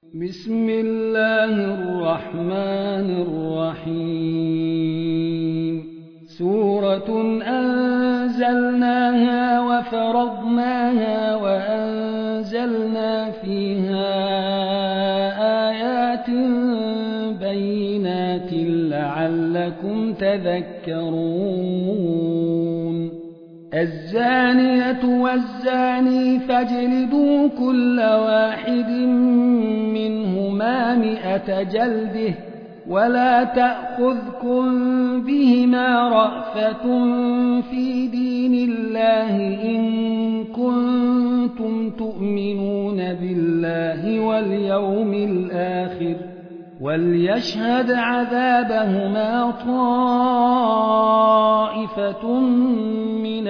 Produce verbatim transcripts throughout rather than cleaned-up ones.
بسم الله الرحمن الرحيم سورة أنزلناها وفرضناها وأنزلنا فيها آيات بينات لعلكم تذكرون الزانية والزاني فاجلدوا كل واحد منهما مئة جلدة ولا تأخذكم بهما رأفة في دين الله إن كنتم تؤمنون بالله واليوم الآخر وليشهد عذابهما طائفة من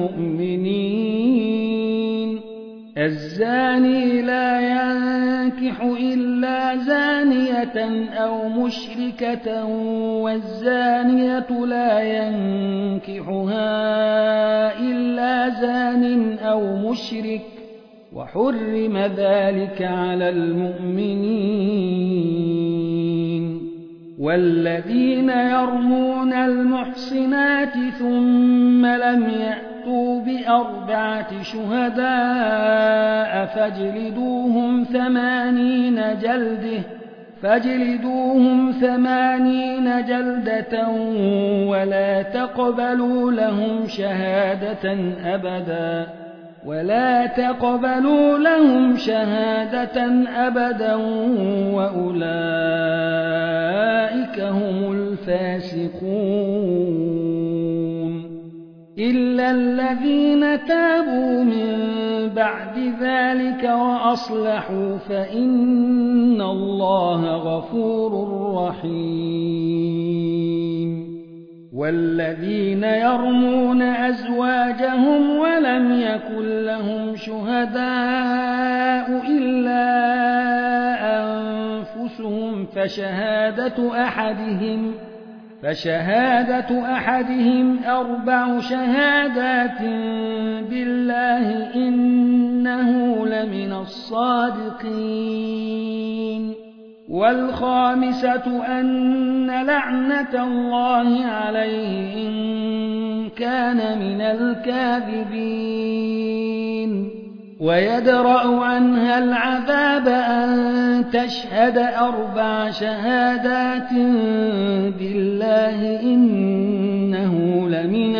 المؤمنين الزاني لا ينكح إلا زانية أو مشركة والزانية لا ينكحها إلا زان أو مشرك وحرم ذلك على المؤمنين والذين يرمون المحصنات ثم لم يأتوا بأربعة شهداء فاجلدوهم ثمانين جلدة فاجلدوهم ثمانين جلدة ولا تقبلوا لهم شهادة أبدا ولا تقبلوا لهم شهادة أبدا وأولئك هم الفاسقون إلا الذين تابوا من بعد ذلك وأصلحوا فإن الله غفور رحيم والذين يرمون أزواجهم ولم يكن لهم شهداء إلا أنفسهم فشهادة أحدهم فشهادة أحدهم أربع شهادات بالله إنه لمن الصادقين والخامسة أن لعنة الله عليه إن كان من الكاذبين ويدرأ عنها العذاب أن تشهد أربع شهادات بالله إنه لمن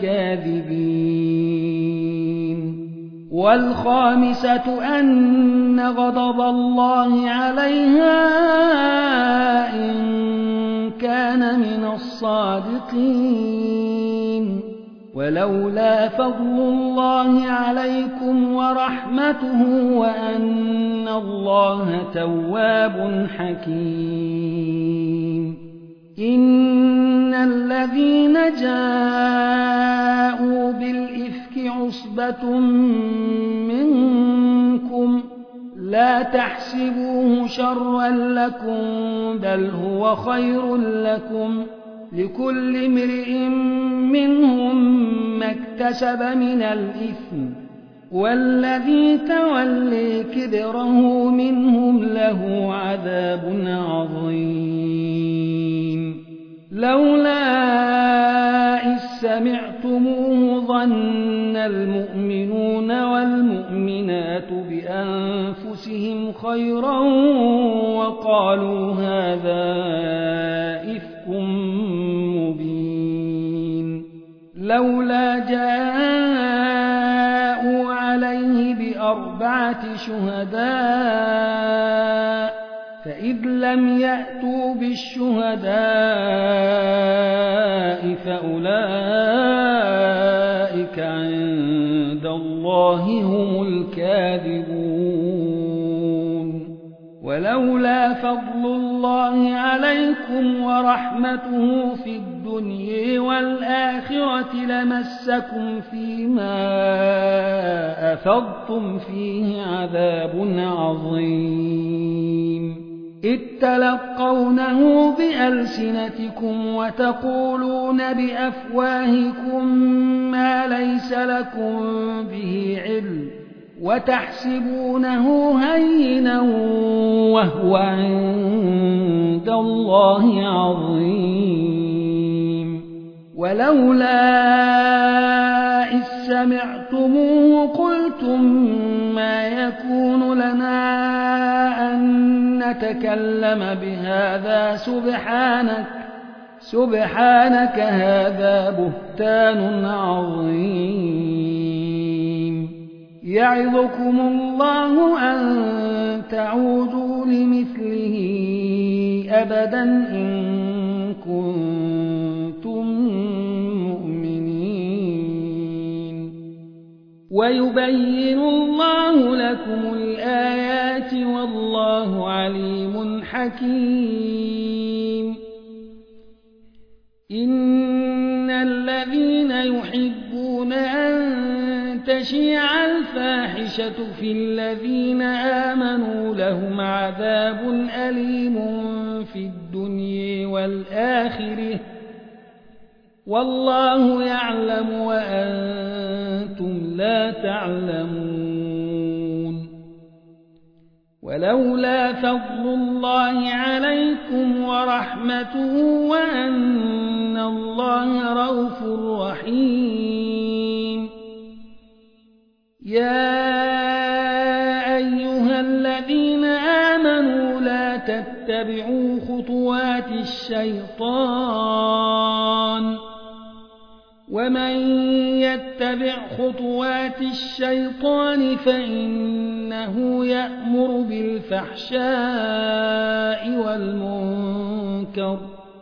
الكاذبين والخامسة أن غضب الله عليها إن كان من الصادقين ولولا فضل الله عليكم ورحمته وأن الله تواب حكيم إن الذين جاءوا بالإفك عصبة منكم لا تحسبوه شرا لكم بل هو خير لكم لكل امرئ منهم ما اكتسب من الإثم والذي تولي كبره منهم له عذاب عظيم لولا إذ سمعتموه ظن المؤمنون والمؤمنات بأنفسهم خيرا وقالوا هذا إفك مبين لولا جاءوا عليه بأربعة شهداء فإذ لم يأتوا بالشهداء فأولئك عند الله هم الكاذبون ولولا فضل الله عليكم ورحمته في الدنيا والآخرة لمسكم فيما أفضتم فيه عذاب عظيم إذ تلقونه بألسنتكم وتقولون بأفواهكم ما ليس لكم به علم وتحسبونه هينا وهو عند الله عظيم ولولا إذ سمعتموه قلتم ما يكون لنا أن نتكلم بهذا سبحانك سبحانك هذا بهتان عظيم يعظكم الله أن تعودوا لمثله أبدا إن كنتم مؤمنين ويبين الله لكم الآيات والله عليم حكيم إن الذين يحبون أن تشيع الفاحشة في الذين آمنوا لهم عذاب أليم في الدنيا والآخرة والله يعلم وأنتم لا تعلمون ولولا فضل الله عليكم ورحمته وأن الله رءوف رحيم يا أيها الذين آمنوا لا تتبعوا خطوات الشيطان ومن يتبع خطوات الشيطان فإنه يأمر بالفحشاء والمنكر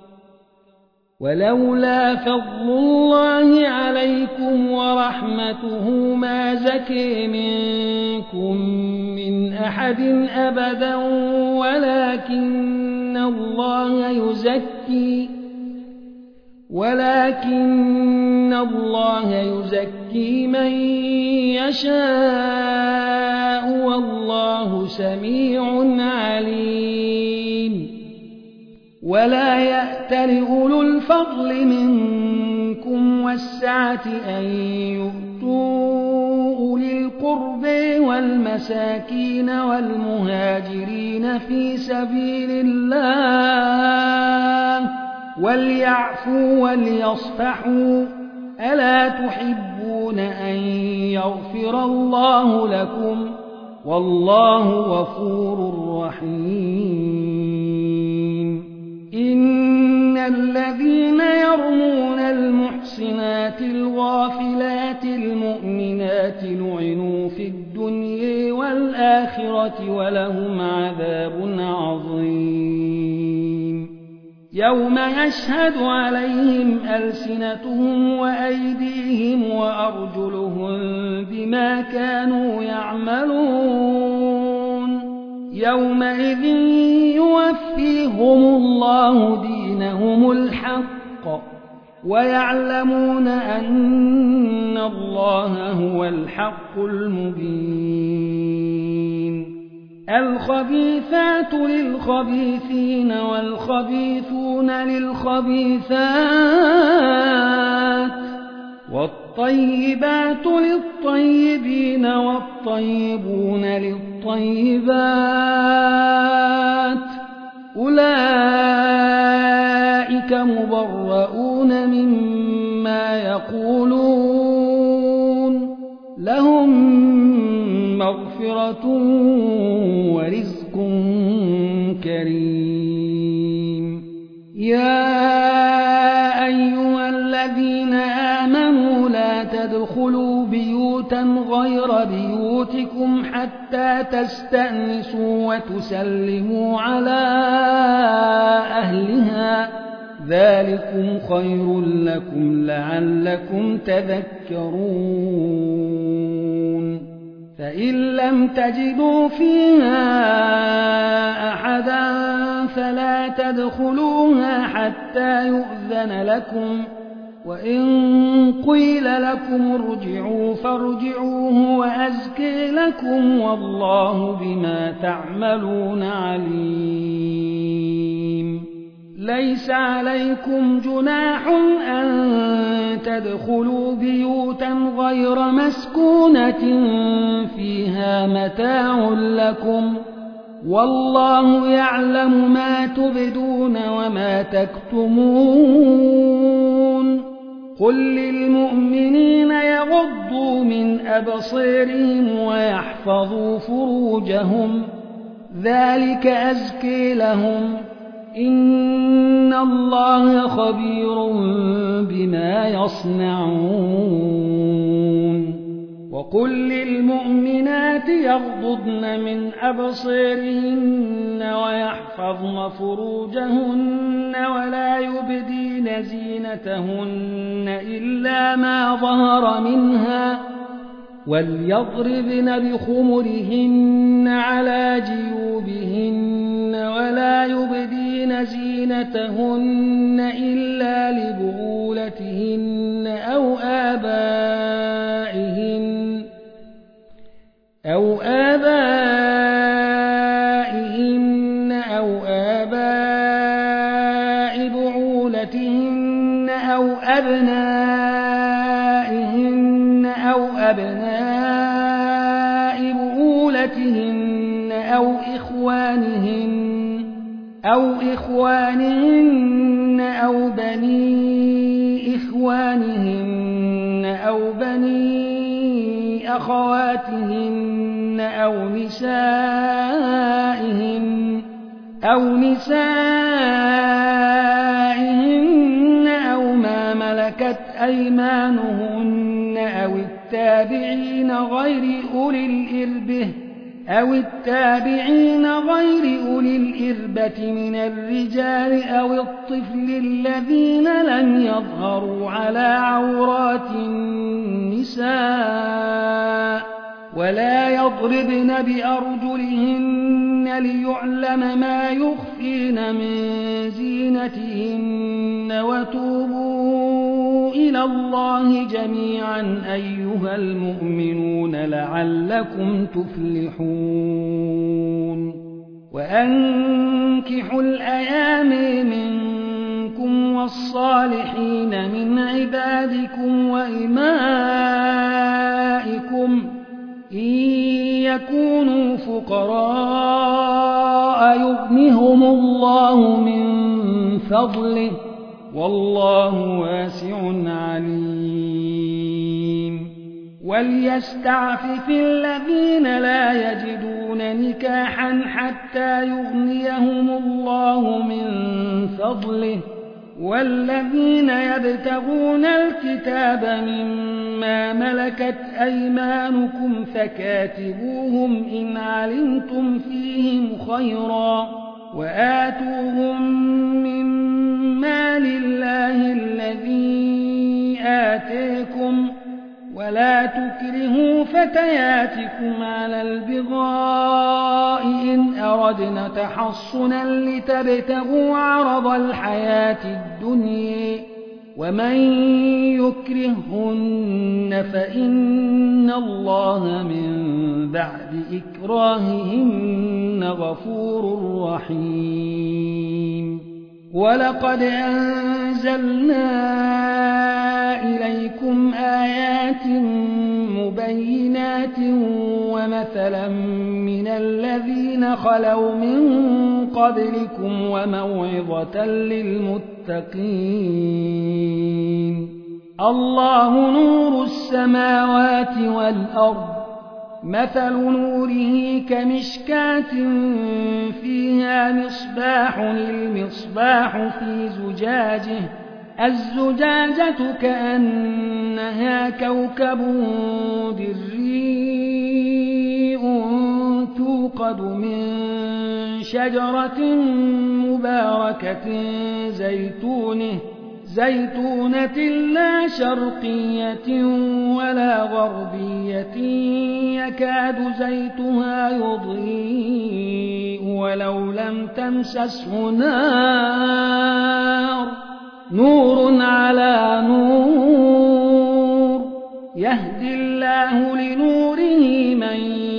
ولولا فضل الله عليكم ورحمته ما زكي منكم من أحد أبدا ولكن الله يزكي ولكن الله يزكي من يشاء والله سميع عليم ولا يأتل أولو الفضل منكم والسعة أن يؤتوا أولي القرب والمساكين والمهاجرين في سبيل الله وليعفوا وليصفحوا ألا تحبون أن يغفر الله لكم والله غفور رحيم إن الذين يرمون المحصنات الغافلات المؤمنات لعنوا في الدنيا والآخرة ولهم عذاب عظيم يوم يشهد عليهم ألسنتهم وأيديهم وأرجلهم بما كانوا يعملون يومئذ يوفيهم الله دينهم الحق ويعلمون أن الله هو الحق المبين الخبيثات للخبيثين والخبيثون للخبيثات والطيبات للطيبين والطيبون للطيبات أولئك مبرؤون مما يقولون لهم مغفرة ورزق كريم يا أيها الذين آمنوا لا تدخلوا بيوتا غير بيوتكم حتى تستأنسوا وتسلموا على أهلها ذلكم خير لكم لعلكم تذكرون فإن لم تجدوا فيها أحدا فلا تدخلوها حتى يؤذن لكم وإن قيل لكم ارجعوا فارجعوه وأزكي لكم والله بما تعملون عليم ليس عليكم جناح أن تدخلوا بيوتا غير مسكونة فيها متاع لكم والله يعلم ما تبدون وما تكتمون قل للمؤمنين يغضوا من أبصارهم ويحفظوا فروجهم ذلك أزكي لهم إن الله خبير بما يصنعون وقل للمؤمنات يغضضن من أبصارهن ويحفظن فروجهن ولا يبدين زينتهن إلا ما ظهر منها وليضربن بخمرهن على جيوبهن ولا يبدين زينتهن إلا لبعولتهن أو آبائهن أو آبائهن أو آباء بعولتهن أو أبنائهن أو أبناء بعولتهن أو إخوانهن أو إخوانهن أو بني إخوانهن أو بني أخواتهن أو نسائهن أو نسائهن أو ما ملكت أيمانهن أو التابعين غير أولي الإربة أو التابعين غير أولي الإربة من الرجال أو الطفل الذين لم يظهروا على عورات النساء ولا يضربن بأرجلهن ليعلم ما يخفين من زينتهن وتوبوا إلى الله جميعا أيها المؤمنون لعلكم تفلحون وأنكحوا الأيام منكم والصالحين من عبادكم وإمائكم إن يكونوا فقراء يغنهم الله من فضله والله واسع عليم وليستعفف الذين لا يجدون نكاحا حتى يغنيهم الله من فضله والذين يبتغون الكتاب مما ملكت أيمانكم فكاتبوهم إن علمتم فيهم خيرا وآتوهم مما لله الذي آتيكم ولا تكرهوا فتياتكم على البغاء إن أردنا تحصنا لتبتغوا عرض الحياة الدنيا ومن يكرهن فإن الله من بعد إكراههن غفور رحيم ولقد أنزلنا إليكم آيات مبينات ومثلا من الذين خلوا من قبلكم وموعظة للمتقين الله نور السماوات والأرض مثل نوره كمشكاة فيها مصباح المصباح في زجاجه الزجاجة كأنها كوكب دري توقد من شجرة مباركة زيتونه زيتونة لا شرقية ولا غربية يكاد زيتها يضيء ولو لم تمسسه نار نور على نور يهدي الله لنوره من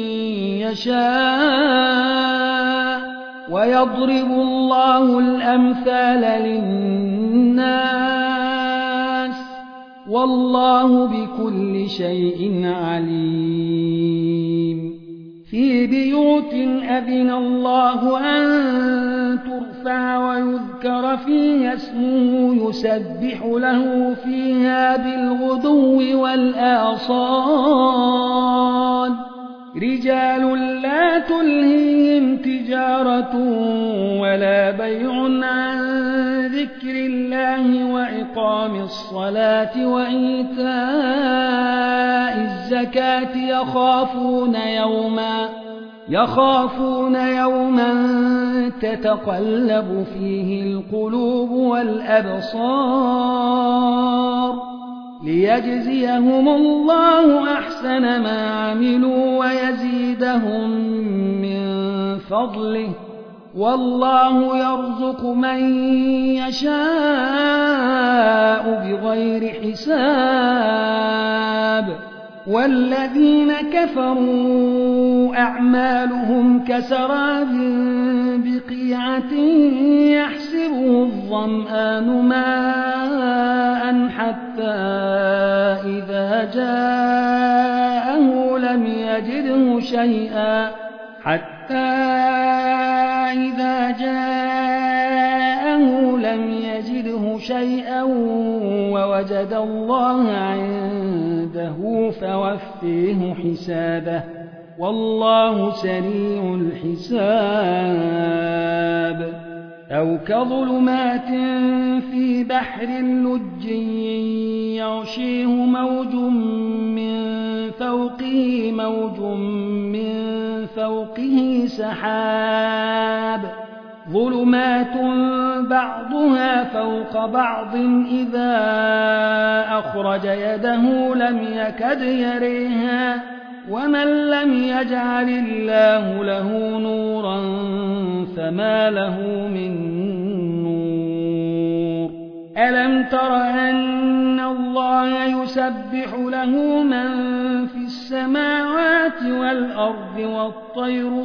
يشاء ويضرب الله الأمثال للناس والله بكل شيء عليم في بيوت أذن الله أن ترفع ويذكر فيها اسمه يسبح له فيها بالغدو والآصال رجال لا تلهيهم تجارة ولا بيع عن ذكر الله وإقام الصلاة وإيتاء الزكاة يخافون يوما يخافون يوما تتقلب فيه القلوب والأبصار ليجزيهم الله أحسن ما عملوا ويزيدهم من فضله والله يرزق من يشاء بغير حساب والذين كفروا أعمالهم كسراب بقيعة يحسبه الظمآن ماء حتى إذا جاءه لم يجده شيئا حتى إذا جاءه لم يجده شيئا ووجد الله عنده فوفيه حسابه والله سريع الحساب أو كظلمات في بحر لج يغشيه موج من فوقه موج من فوقه سحاب ظلمات بعضها فوق بعض إذا أخرج يده لم يكد يريها ومن لم يجعل الله له نورا فما له من نور ألم تر أن الله يسبح له من في السماوات والأرض والطير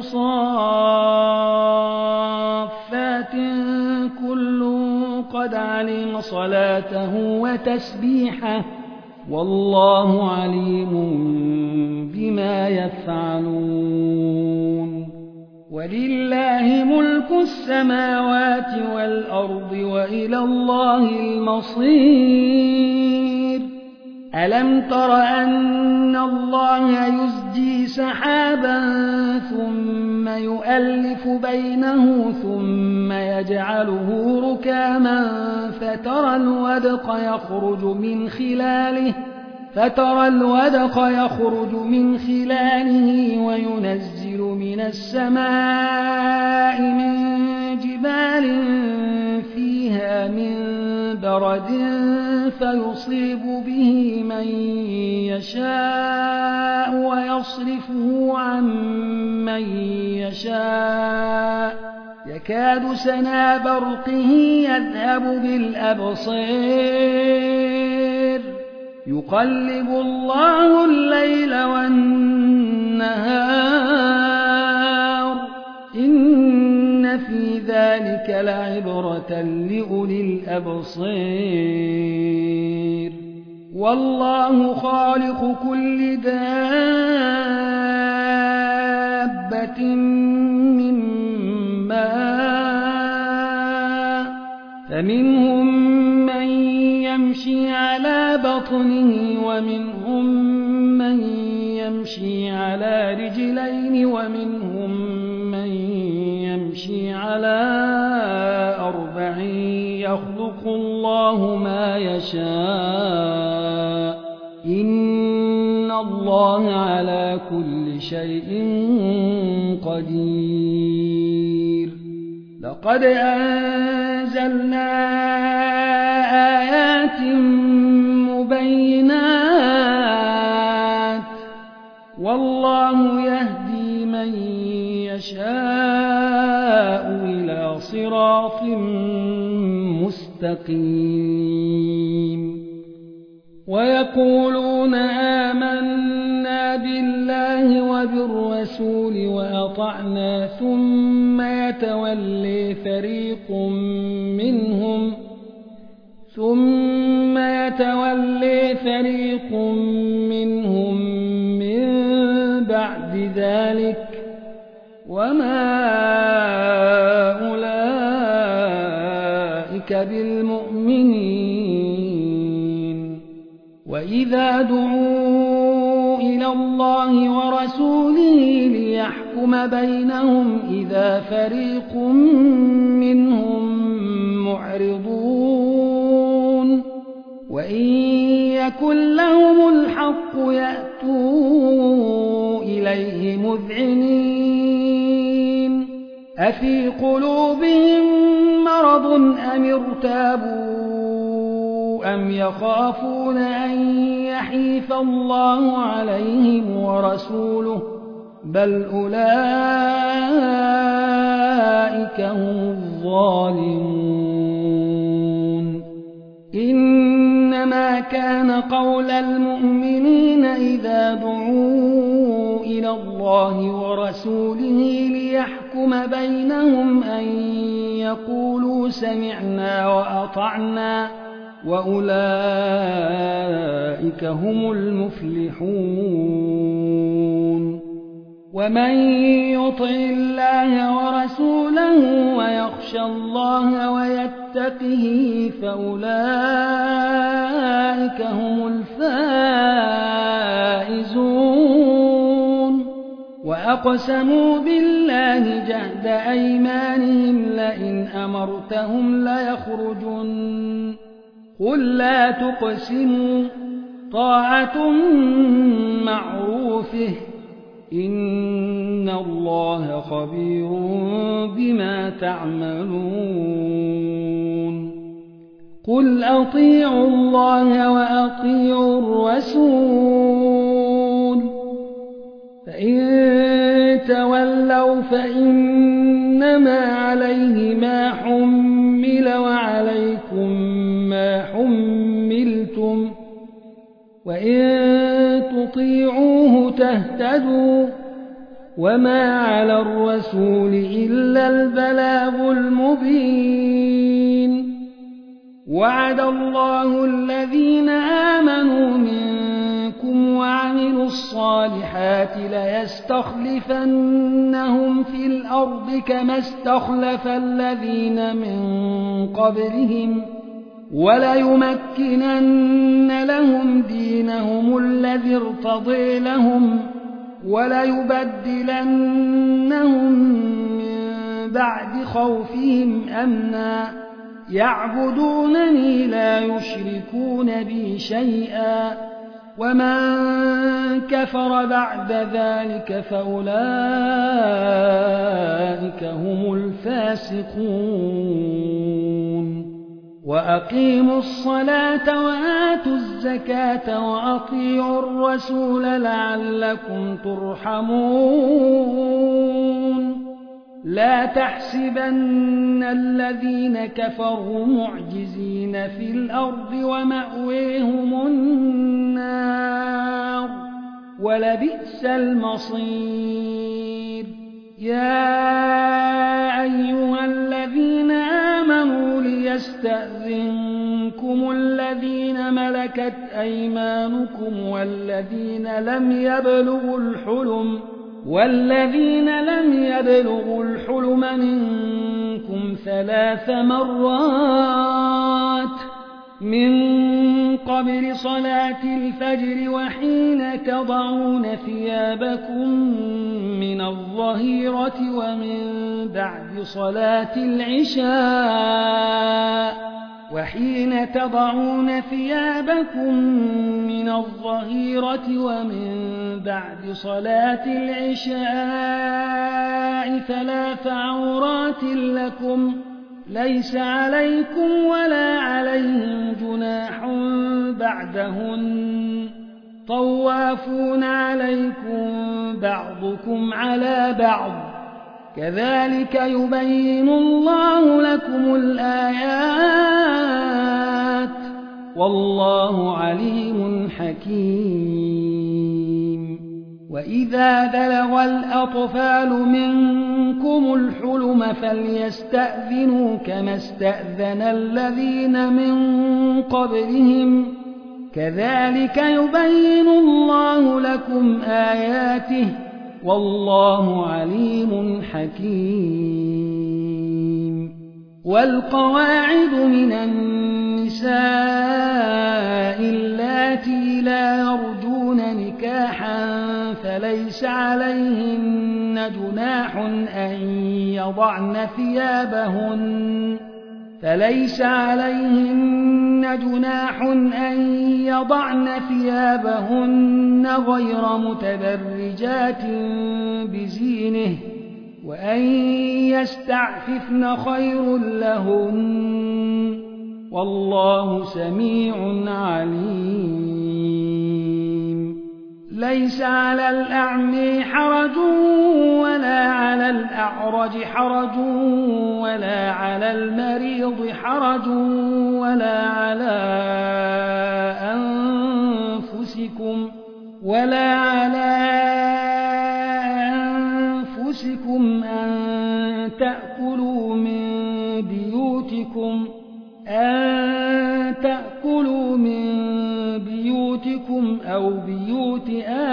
صافات كل قد علم صلاته وتسبيحه والله عليم بما يفعلون ولله ملك السماوات والأرض وإلى الله المصير ألم تر أن الله يزجي سحابا ثم يؤلف بينه ثم يجعله ركاما فترى الودق يخرج من خلاله فترى الودق يخرج من خلاله وينزل من السماء من جبال فيها من برد فيصيب به من يشاء ويصرفه عن من يشاء يكاد سنا برقه يذهب بالأبصير يقلب الله الليل والنهار إن في ذلك لعبرة لأولي الأبصير والله خالق كل دابة من ماء فمنهم من يمشي على بطنه ومنهم من يمشي على رجلين ومنهم من يمشي على أربع يخلق الله ما يشاء إن الله على كل شيء قدير لقد أنزلنا آيات مبينات والله يهدي من يشاء إلى صراط مستقيم ويقولون آمنا بالله وبالرسول وأطعنا ثم يتولي فريق منهم ثم يتولي فريق منهم من بعد ذلك وما أولئك بالمؤمنين وإذا دعوا إلى الله ورسوله ليحكم بينهم إذا فريق منهم معرضون وإن يكن لهم الحق يأتوا إليه مذعنين أفي قلوبهم مرض أم ارتابوا أم يخافون أن يحيف الله عليهم ورسوله بل أولئك هم الظالمون إنما كان قول المؤمنين إذا دعوا إلى الله ورسوله ليحكم بينهم أن يقولوا سمعنا وأطعنا وأولئك هم المفلحون ومن يطع الله ورسوله ويخشى الله ويتقه فأولئك هم الفائزون وأقسموا بالله جهد أيمانهم لئن أمرتهم ليخرجن قل لا تقسموا طاعة معروفه إن الله خبير بما تعملون قل أطيعوا الله وأطيعوا الرسول فإن تولوا فإنما عليه ما حمل وعليكم ما حملتم وإن تطيعوه تهتدوا وما على الرسول إلا البلاغ المبين وعد الله الذين آمنوا منكم وعملوا الصالحات ليستخلفنهم في الأرض كما استخلف الذين من قبلهم وليمكنن لهم دينهم الذي ارتضي لهم وليبدلنهم من بعد خوفهم أمنا يعبدونني لا يشركون بي شيئا ومن كفر بعد ذلك فأولئك هم الفاسقون وأقيموا الصلاة وآتوا الزكاة وأطيعوا الرسول لعلكم ترحمون لا تحسبن الذين كفروا معجزين في الأرض ومأويهم النار ولبئس المصير يا أيها الذين آمنوا ليستأذنكم الذين ملكت أيمانكم والذين لم يبلغوا الحلم والذين لم يبلغوا الحلم منكم ثلاث مرات من قبل صلاة الفجر وحين تضعون ثيابكم من الظهيرة ومن بعد صلاة العشاء وحين تضعون ثيابكم من الظهيرة ومن بعد صلاة العشاء ثلاث عورات لكم ليس عليكم ولا عليهم جناح بعدهن طوافون عليكم بعضكم على بعض كذلك يبين الله لكم الآيات والله عليم حكيم وإذا بلغ الأطفال منكم الحلم فليستأذنوا كما استأذن الذين من قبلهم كذلك يبين الله لكم آياته والله عليم حكيم والقواعد من النساء اللاتي لا يرجون نكاحا فليس عليهن جناح أن يضعن ثيابهن فليس عليهن جناح أن يضعن ثيابهن غير متبرجات بزينه وأن يستعففن خير لهن والله سميع عليم ليس على الأعمى حرج ولا على الأعرج حرج ولا على المريض حرج ولا على أنفسكم ولا على أنفسكم أن تأكلوا من بيوتكم أن تأكلوا من بيوتكم أو بيوت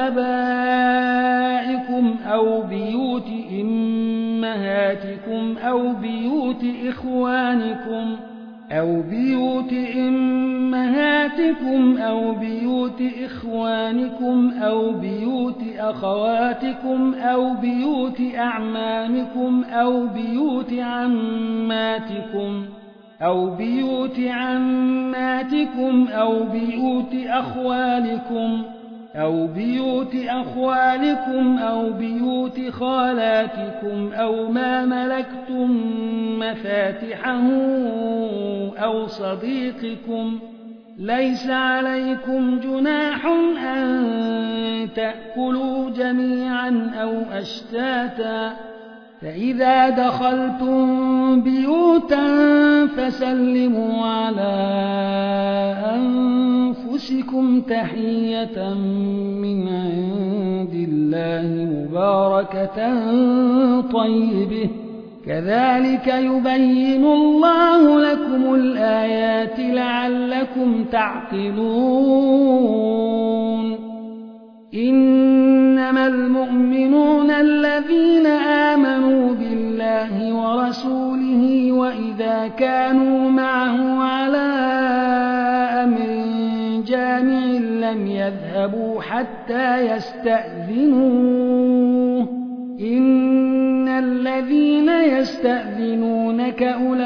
آبائكم أو بيوت أمهاتكم أو بيوت إخوانكم أو بيوت أمهاتكم أو بيوت إخوانكم أو بيوت أخواتكم أو بيوت أعمامكم أو بيوت عماتكم أو بيوت عماتكم أو بيوت أخوالكم أو بيوت أخوالكم أو بيوت خالاتكم أو ما ملكتم مفاتحه أو صديقكم ليس عليكم جناح أن تأكلوا جميعا أو أشتاتا فإذا دخلتم بيوتا فسلموا على أنفسكم تحية من عند الله مباركة طيبة كذلك يبين الله لكم الآيات لعلكم تعقلون إنما المؤمنون الذين آمنوا بالله ورسوله وإذا كانوا معه على أمر جامع لم يذهبوا حتى يستأذنوه إن الذين يستأذنونك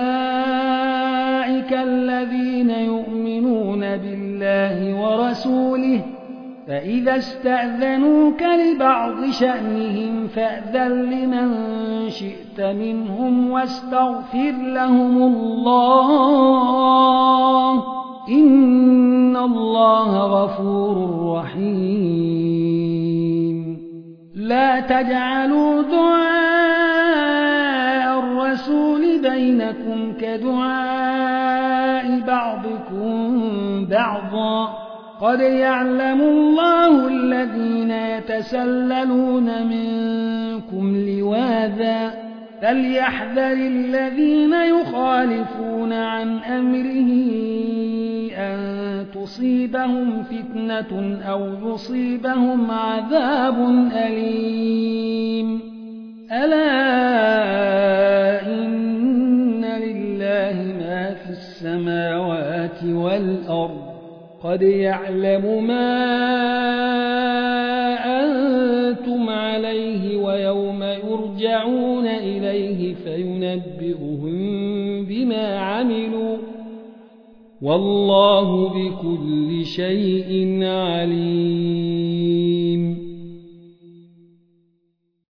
أولئك الذين يؤمنون بالله ورسوله فإذا استأذنوك لبعض شأنهم فأذن لمن شئت منهم واستغفر لهم الله إن الله غفور رحيم لا تجعلوا دعاء الرسول بينكم كدعاء بعضكم بعضا قد يعلم الله الذين يتسللون منكم لواذا فليحذر الذين يخالفون عن أمره أن تصيبهم فتنة أو يصيبهم عذاب أليم ألا إن لله ما في السماوات والأرض قد يعلم ما أنتم عليه ويوم يرجعون إليه فينبئهم بما عملوا والله بكل شيء عليم